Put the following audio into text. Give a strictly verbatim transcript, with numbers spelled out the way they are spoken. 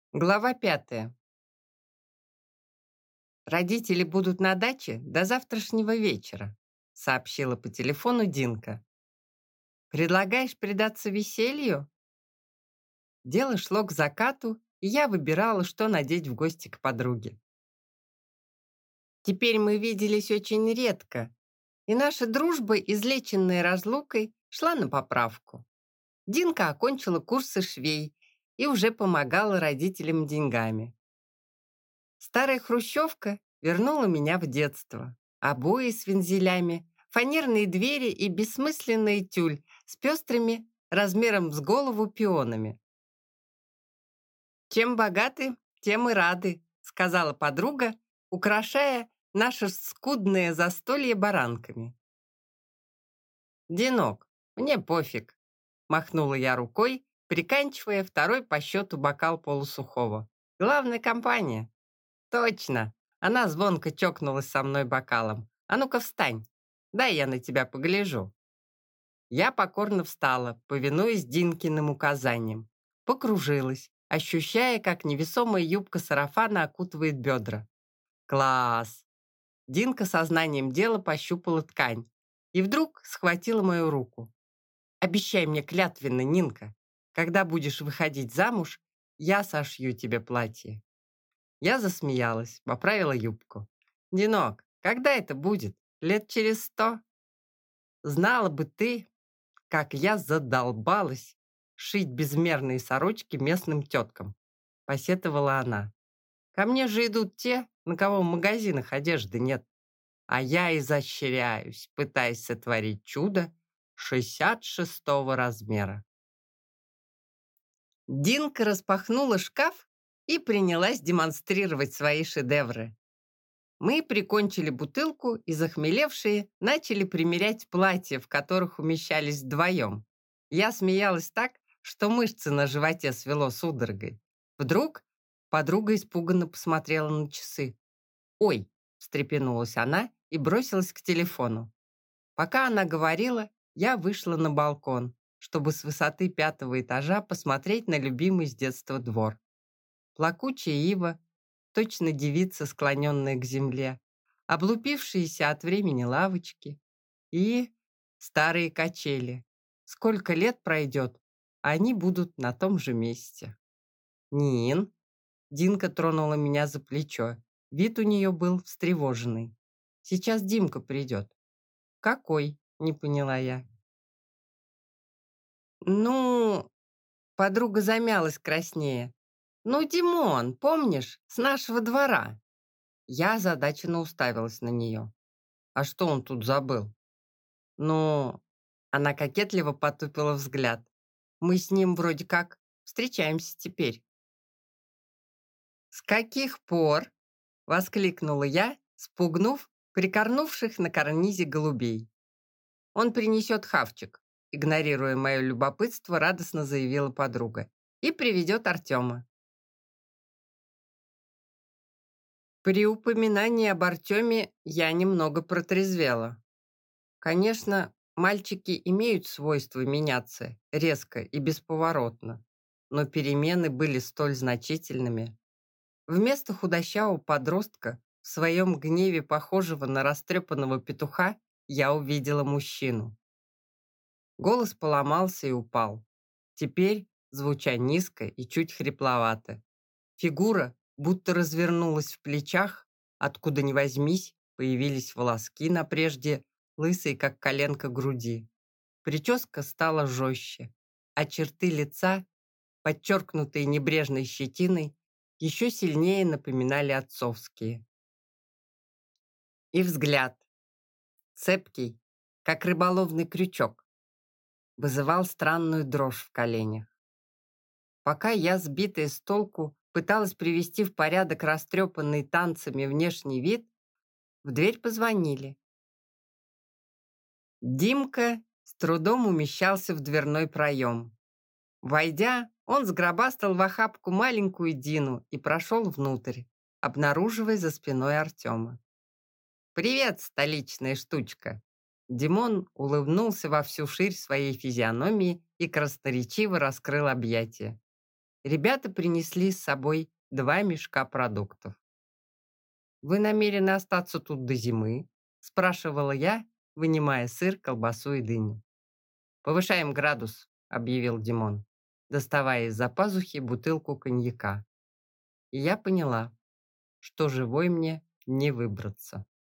Глава пятая. «Родители будут на даче до завтрашнего вечера», сообщила по телефону Динка. «Предлагаешь предаться веселью?» Дело шло к закату, и я выбирала, что надеть в гости к подруге. Теперь мы виделись очень редко, и наша дружба, излеченная разлукой, шла на поправку. Динка окончила курсы швей и уже помогала родителям деньгами. Старая хрущевка вернула меня в детство. Обои с вензелями, фанерные двери и бессмысленный тюль с пестрыми, размером с голову пионами. «Чем богаты, тем и рады», — сказала подруга, украшая наше скудное застолье баранками. «Динок, мне пофиг», — махнула я рукой, приканчивая второй по счету бокал полусухого. «Главная компания». «Точно!» Она звонко чокнулась со мной бокалом. «А ну-ка встань! Дай я на тебя погляжу!» Я покорно встала, повинуясь Динкиным указаниям. Покружилась, ощущая, как невесомая юбка сарафана окутывает бедра. «Класс!» Динка сознанием дела пощупала ткань и вдруг схватила мою руку. «Обещай мне клятвенно, Нинка, когда будешь выходить замуж, я сошью тебе платье». Я засмеялась, поправила юбку. «Динок, когда это будет? Лет через сто?» «Знала бы ты, как я задолбалась шить безмерные сорочки местным теткам», посетовала она. «Ко мне же идут те, на кого в магазинах одежды нет, а я изощряюсь, пытаясь сотворить чудо шестьдесят шестого размера». Динка распахнула шкаф и принялась демонстрировать свои шедевры. Мы прикончили бутылку и, захмелевшие, начали примерять платья, в которых умещались вдвоем. Я смеялась так, что мышцы на животе свело судорогой. Вдруг подруга испуганно посмотрела на часы. «Ой!» – встрепенулась она и бросилась к телефону. Пока она говорила, я вышла на балкон, чтобы с высоты пятого этажа посмотреть на любимый с детства двор. Плакучая ива, точно девица, склоненная к земле, облупившиеся от времени лавочки и старые качели. Сколько лет пройдет, а они будут на том же месте. «Нин!» Динка тронула меня за плечо. Вид у нее был встревоженный. «Сейчас Димка придет». «Какой?» — не поняла я. «Ну...» — подруга замялась краснее. «Ну, Димон, помнишь, с нашего двора?» Я озадаченно уставилась на нее. «А что он тут забыл?» «Ну...» Она кокетливо потупила взгляд. «Мы с ним вроде как встречаемся теперь». «С каких пор?» — воскликнула я, спугнув прикорнувших на карнизе голубей. «Он принесет хавчик», — игнорируя мое любопытство, радостно заявила подруга, «и приведет Артема». При упоминании об Артеме я немного протрезвела. Конечно, мальчики имеют свойство меняться резко и бесповоротно, но перемены были столь значительными. Вместо худощавого подростка, в своем гневе похожего на растрепанного петуха, я увидела мужчину. Голос поломался и упал, теперь звуча низко и чуть хрипловато. Фигура будто развернулась в плечах, откуда ни возьмись, появились волоски на прежде лысой, как коленка груди. Прическа стала жестче, а черты лица, подчеркнутые небрежной щетиной, еще сильнее напоминали отцовские. И взгляд, цепкий, как рыболовный крючок, вызывал странную дрожь в коленях. Пока я, сбитая с толку, пыталась привести в порядок растрепанный танцами внешний вид, в дверь позвонили. Димка с трудом умещался в дверной проем. Войдя, он сгробастал в охапку маленькую Дину и прошел внутрь, обнаруживая за спиной Артема. «Привет, столичная штучка!» Димон улыбнулся во всю ширь своей физиономии и красноречиво раскрыл объятия. Ребята принесли с собой два мешка продуктов. «Вы намерены остаться тут до зимы?» – спрашивала я, вынимая сыр, колбасу и дыню. «Повышаем градус», – объявил Димон, доставая из-за пазухи бутылку коньяка. И я поняла, что живой мне не выбраться.